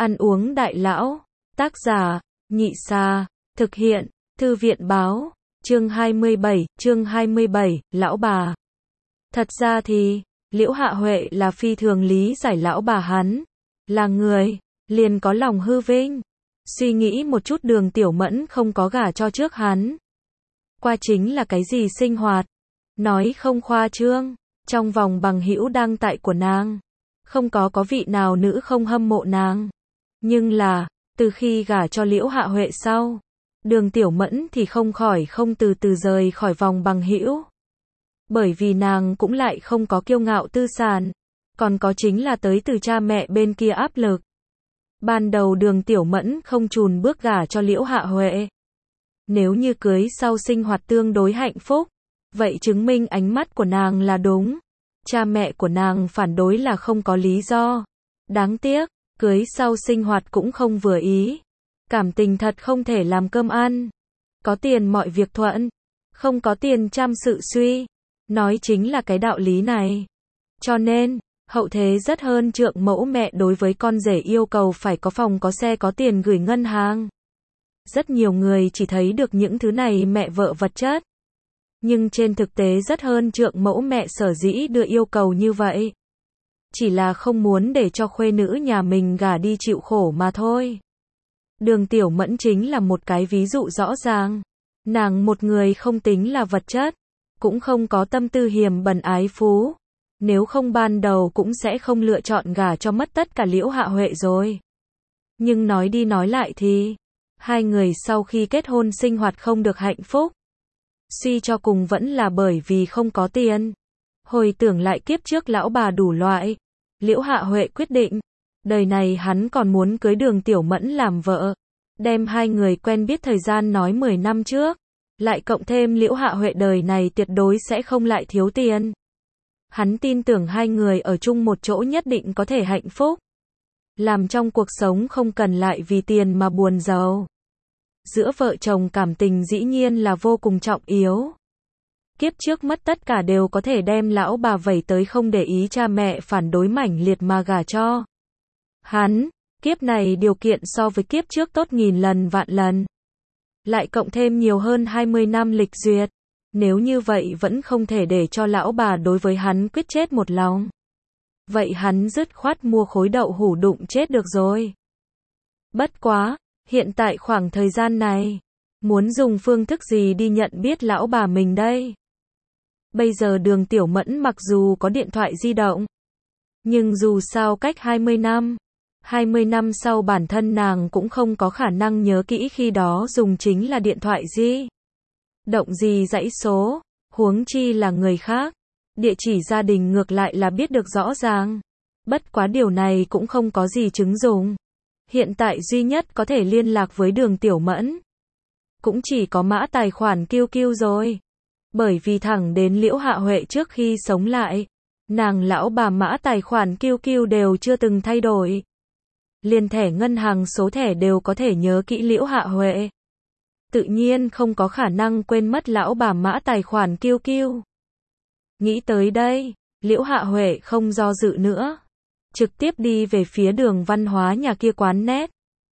Ăn uống đại lão. Tác giả, Nhị Sa. Thực hiện, Thư viện Báo. Chương 27, lão bà. Thật ra thì, Liễu Hạ Huệ là phi thường lý giải lão bà hắn. Là người, liền có lòng hư vinh. Suy nghĩ một chút Đường Tiểu Mẫn không có gả cho trước hắn. Qua chính là cái gì sinh hoạt. Nói không khoa trương, trong vòng bằng hữu đang tại của nàng. Không có vị nào nữ không hâm mộ nàng. Nhưng là, từ khi gả cho Liễu Hạ Huệ sau, Đường Tiểu Mẫn thì không từ từ rời khỏi vòng bằng hữu. Bởi vì nàng cũng lại không có kiêu ngạo tư sản, còn có chính là tới từ cha mẹ bên kia áp lực. Ban đầu Đường Tiểu Mẫn không chùn bước gả cho Liễu Hạ Huệ. Nếu như cưới sau sinh hoạt tương đối hạnh phúc, vậy chứng minh ánh mắt của nàng là đúng. Cha mẹ của nàng phản đối là không có lý do. Đáng tiếc, cưới sau sinh hoạt cũng không vừa ý. Cảm tình thật không thể làm cơm ăn. Có tiền mọi việc thuận, không có tiền trăm sự suy. Nói chính là cái đạo lý này. Cho nên, hậu thế rất hơn trượng mẫu mẹ đối với con rể yêu cầu phải có phòng có xe có tiền gửi ngân hàng. Rất nhiều người chỉ thấy được những thứ này mẹ vợ vật chất. Nhưng trên thực tế rất hơn trượng mẫu mẹ sở dĩ đưa yêu cầu như vậy. Chỉ là không muốn để cho khuê nữ nhà mình gả đi chịu khổ mà thôi. Đường Tiểu Mẫn chính là một cái ví dụ rõ ràng. Nàng một người không tính là vật chất, cũng không có tâm tư hiềm bần ái phú. Nếu không ban đầu cũng sẽ không lựa chọn gả cho mất tất cả Liễu Hạ Huệ rồi. Nhưng nói đi nói lại thì, hai người sau khi kết hôn sinh hoạt không được hạnh phúc. Suy cho cùng vẫn là bởi vì không có tiền. Hồi tưởng lại kiếp trước lão bà đủ loại, Liễu Hạ Huệ quyết định, đời này hắn còn muốn cưới Đường Tiểu Mẫn làm vợ. Đem hai người quen biết thời gian nói 10 năm trước, lại cộng thêm Liễu Hạ Huệ đời này tuyệt đối sẽ không lại thiếu tiền. Hắn tin tưởng hai người ở chung một chỗ nhất định có thể hạnh phúc. Làm trong cuộc sống không cần lại vì tiền mà buồn giàu. Giữa vợ chồng cảm tình dĩ nhiên là vô cùng trọng yếu. Kiếp trước mất tất cả đều có thể đem lão bà vẩy tới không để ý cha mẹ phản đối mãnh liệt mà gả cho hắn. Kiếp này điều kiện so với kiếp trước tốt nghìn lần vạn lần. Lại cộng thêm nhiều hơn 20 năm lịch duyệt. Nếu như vậy vẫn không thể để cho lão bà đối với hắn quyết chết một lòng. Vậy hắn dứt khoát mua khối đậu hủ đụng chết được rồi. Bất quá, hiện tại khoảng thời gian này, muốn dùng phương thức gì đi nhận biết lão bà mình đây? Bây giờ Đường Tiểu Mẫn mặc dù có điện thoại di động, nhưng dù sao cách 20 năm, 20 năm sau bản thân nàng cũng không có khả năng nhớ kỹ khi đó dùng chính là điện thoại di động gì dãy số, huống chi là người khác. Địa chỉ gia đình ngược lại là biết được rõ ràng. Bất quá điều này cũng không có gì chứng dùng. Hiện tại duy nhất có thể liên lạc với Đường Tiểu Mẫn cũng chỉ có mã tài khoản QQ rồi. Bởi vì thẳng đến Liễu Hạ Huệ trước khi sống lại, nàng lão bà mã tài khoản QQ đều chưa từng thay đổi. Liền thẻ ngân hàng số thẻ đều có thể nhớ kỹ Liễu Hạ Huệ. Tự nhiên không có khả năng quên mất lão bà mã tài khoản QQ. Nghĩ tới đây, Liễu Hạ Huệ không do dự nữa. Trực tiếp đi về phía Đường Văn Hóa nhà kia quán net.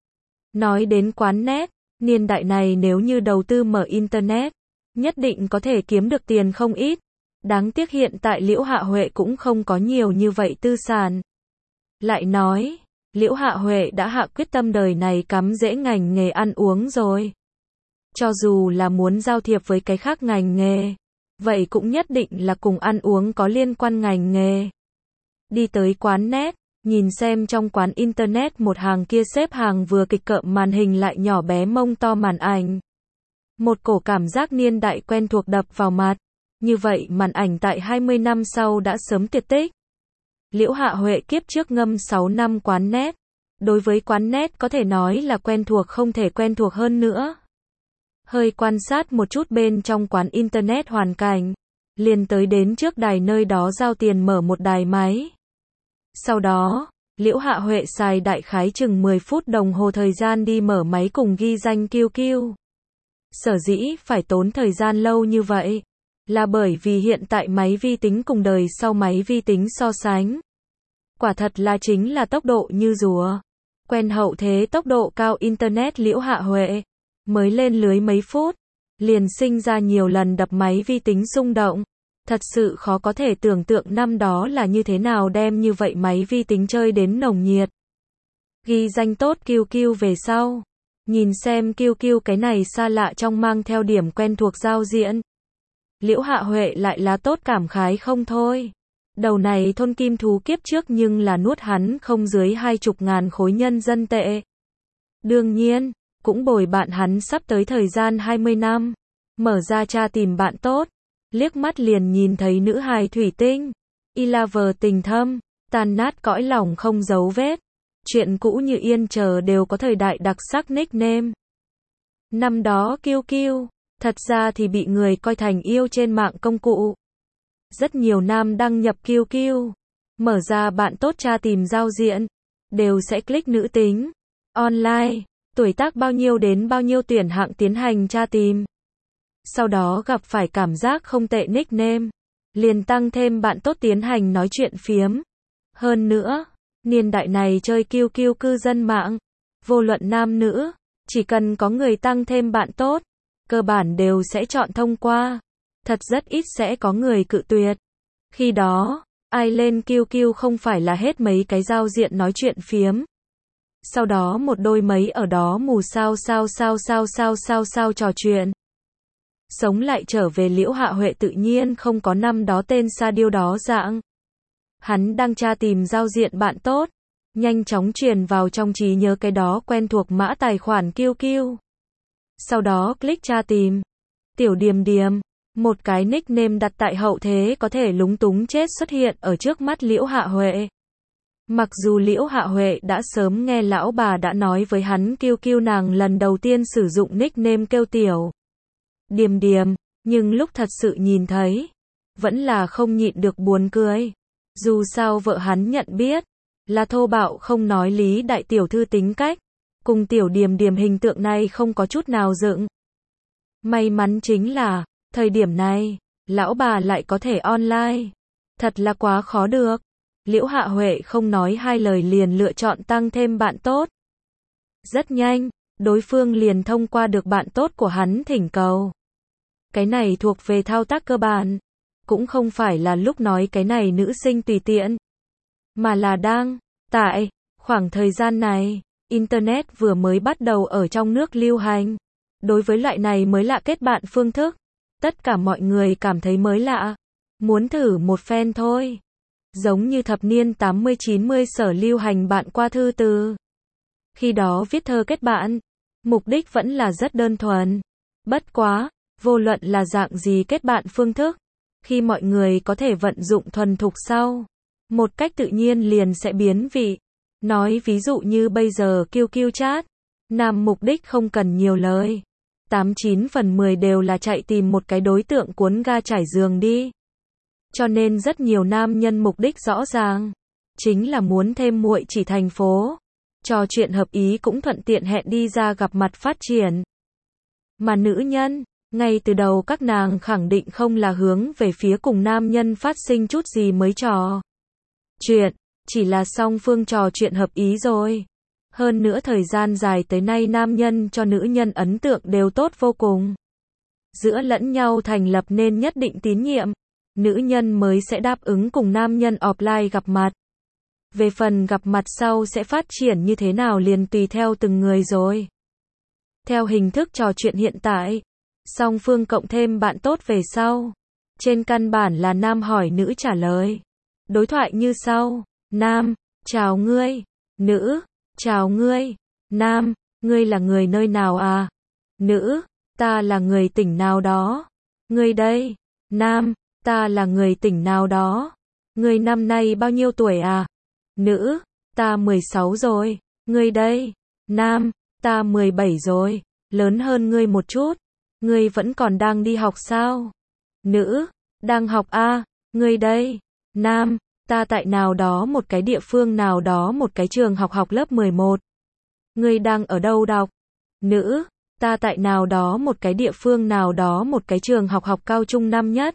Nói đến quán net, niên đại này nếu như đầu tư mở Internet, nhất định có thể kiếm được tiền không ít. Đáng tiếc hiện tại Liễu Hạ Huệ cũng không có nhiều như vậy tư sản. Lại nói, Liễu Hạ Huệ đã hạ quyết tâm đời này cắm rễ ngành nghề ăn uống rồi. Cho dù là muốn giao thiệp với cái khác ngành nghề, vậy cũng nhất định là cùng ăn uống có liên quan ngành nghề. Đi tới quán net, nhìn xem trong quán Internet một hàng kia xếp hàng vừa kịch cợm màn hình lại nhỏ bé mông to màn ảnh. Một cổ cảm giác niên đại quen thuộc đập vào mặt. Như vậy màn ảnh tại 20 năm sau đã sớm tuyệt tích. Liễu Hạ Huệ kiếp trước ngâm 6 năm quán net. Đối với quán net có thể nói là quen thuộc không thể quen thuộc hơn nữa. Hơi quan sát một chút bên trong quán Internet hoàn cảnh. Liền tới đến trước đài nơi đó giao tiền mở một đài máy. Sau đó, Liễu Hạ Huệ xài đại khái chừng 10 phút đồng hồ thời gian đi mở máy cùng ghi danh QQ. Sở dĩ phải tốn thời gian lâu như vậy, là bởi vì hiện tại máy vi tính cùng đời sau máy vi tính so sánh. Quả thật là chính là tốc độ như rùa. Quen hậu thế tốc độ cao Internet Liễu Hạ Huệ. Mới lên lưới mấy phút. Liền sinh ra nhiều lần đập máy vi tính rung động. Thật sự khó có thể tưởng tượng năm đó là như thế nào đem như vậy máy vi tính chơi đến nồng nhiệt. Ghi danh tốt QQ về sau. Nhìn xem QQ cái này xa lạ trong mang theo điểm quen thuộc giao diện. Liễu Hạ Huệ lại là tốt cảm khái không thôi. Đầu này thôn kim thú kiếp trước nhưng là nuốt hắn không dưới 20.000 khối nhân dân tệ. Đương nhiên, cũng bồi bạn hắn sắp tới thời gian 20 năm. Mở ra tra tìm bạn tốt. Liếc mắt liền nhìn thấy nữ hài thủy tinh. Lover tình thâm, tan nát cõi lòng không dấu vết. Chuyện cũ như yên chờ đều có thời đại đặc sắc nickname. Năm đó QQ, thật ra thì bị người coi thành yêu trên mạng công cụ. Rất nhiều nam đăng nhập QQ, mở ra bạn tốt tra tìm giao diện, đều sẽ click nữ tính, online, tuổi tác bao nhiêu đến bao nhiêu tuyển hạng tiến hành tra tìm. Sau đó gặp phải cảm giác không tệ nickname, liền tăng thêm bạn tốt tiến hành nói chuyện phiếm. Hơn nữa, niên đại này chơi QQ cư dân mạng, vô luận nam nữ, chỉ cần có người tăng thêm bạn tốt, cơ bản đều sẽ chọn thông qua. Thật rất ít sẽ có người cự tuyệt. Khi đó, ai lên QQ không phải là hết mấy cái giao diện nói chuyện phiếm. Sau đó một đôi mấy ở đó mù sao trò chuyện. Sống lại trở về Liễu Hạ Huệ tự nhiên không có năm đó tên sa điêu đó dạng. Hắn đang tra tìm giao diện bạn tốt, nhanh chóng truyền vào trong trí nhớ cái đó quen thuộc mã tài khoản QQ. Sau đó click tra tìm. Tiểu Điềm Điềm, một cái nickname đặt tại hậu thế có thể lúng túng chết xuất hiện ở trước mắt Liễu Hạ Huệ. Mặc dù Liễu Hạ Huệ đã sớm nghe lão bà đã nói với hắn QQ nàng lần đầu tiên sử dụng nickname kêu Tiểu Điềm Điềm, nhưng lúc thật sự nhìn thấy, vẫn là không nhịn được buồn cười. Dù sao vợ hắn nhận biết, là thô bạo không nói lý đại tiểu thư tính cách, cùng Tiểu Điềm Điềm hình tượng này không có chút nào dựng. May mắn chính là, thời điểm này, lão bà lại có thể online. Thật là quá khó được. Liễu Hạ Huệ không nói hai lời liền lựa chọn tăng thêm bạn tốt. Rất nhanh, đối phương liền thông qua được bạn tốt của hắn thỉnh cầu. Cái này thuộc về thao tác cơ bản. Cũng không phải là lúc nói cái này nữ sinh tùy tiện. Mà là đang, tại, khoảng thời gian này, Internet vừa mới bắt đầu ở trong nước lưu hành. Đối với loại này mới lạ kết bạn phương thức, tất cả mọi người cảm thấy mới lạ. Muốn thử một phen thôi. Giống như thập niên 80-90 sở lưu hành bạn qua thư từ. Khi đó viết thơ kết bạn, mục đích vẫn là rất đơn thuần. Bất quá, vô luận là dạng gì kết bạn phương thức, khi mọi người có thể vận dụng thuần thục sau, một cách tự nhiên liền sẽ biến vị. Nói ví dụ như bây giờ QQ chat, nam mục đích không cần nhiều lời. 89 phần 10 đều là chạy tìm một cái đối tượng cuốn ga trải giường đi. Cho nên rất nhiều nam nhân mục đích rõ ràng, chính là muốn thêm muội chỉ thành phố. Trò chuyện hợp ý cũng thuận tiện hẹn đi ra gặp mặt phát triển. Mà nữ nhân, ngay từ đầu các nàng khẳng định không là hướng về phía cùng nam nhân phát sinh chút gì mới trò chuyện, chỉ là song phương trò chuyện hợp ý rồi. Hơn nữa thời gian dài tới nay nam nhân cho nữ nhân ấn tượng đều tốt vô cùng. Giữa lẫn nhau thành lập nên nhất định tín nhiệm, nữ nhân mới sẽ đáp ứng cùng nam nhân offline gặp mặt. Về phần gặp mặt sau sẽ phát triển như thế nào liền tùy theo từng người rồi. Theo hình thức trò chuyện hiện tại, song phương cộng thêm bạn tốt về sau. Trên căn bản là nam hỏi nữ trả lời. Đối thoại như sau. Nam, chào ngươi. Nữ, chào ngươi. Nam, ngươi là người nơi nào à? Nữ, ta là người tỉnh nào đó. Ngươi đây. Nam, ta là người tỉnh nào đó. Ngươi năm nay bao nhiêu tuổi à? Nữ, ta 16 rồi. Ngươi đây. Nam, ta 17 rồi. Lớn hơn ngươi một chút. Ngươi vẫn còn đang đi học sao? Nữ, đang học à? Ngươi đây. Nam, ta tại nào đó một cái địa phương nào đó một cái trường học lớp 11. Ngươi đang ở đâu đọc? Nữ, ta tại nào đó một cái địa phương nào đó một cái trường học cao trung năm nhất.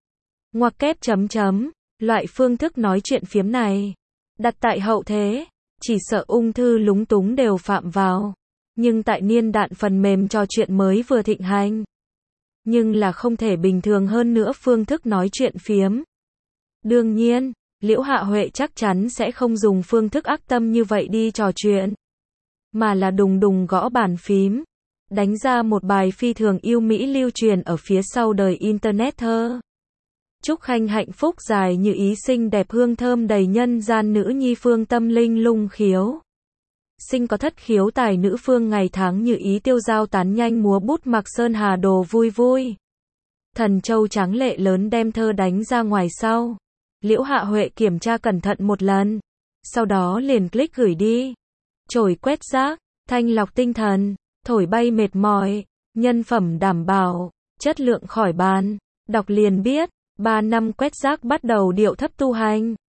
Ngoặc kép chấm chấm, loại phương thức nói chuyện phiếm này, đặt tại hậu thế, chỉ sợ ung thư lúng túng đều phạm vào. Nhưng tại niên đại phần mềm trò chuyện mới vừa thịnh hành, nhưng là không thể bình thường hơn nữa phương thức nói chuyện phiếm. Đương nhiên, Liễu Hạ Huệ chắc chắn sẽ không dùng phương thức ác tâm như vậy đi trò chuyện, mà là đùng đùng gõ bàn phím, đánh ra một bài phi thường yêu mỹ lưu truyền ở phía sau đời Internet thơ. Chúc Khanh hạnh phúc dài như ý, xinh đẹp hương thơm đầy nhân gian, nữ nhi phương tâm linh lung khiếu. Sinh có thất khiếu tài nữ phương ngày tháng như ý, tiêu dao tán nhanh múa bút mặc sơn hà đồ vui vui. Thần châu tráng lệ lớn đem thơ đánh ra ngoài sau. Liễu Hạ Huệ kiểm tra cẩn thận một lần, sau đó liền click gửi đi. Chổi quét rác, thanh lọc tinh thần, thổi bay mệt mỏi, nhân phẩm đảm bảo, chất lượng khỏi bàn. Đọc liền biết, 3 năm quét rác bắt đầu điệu thấp tu hành.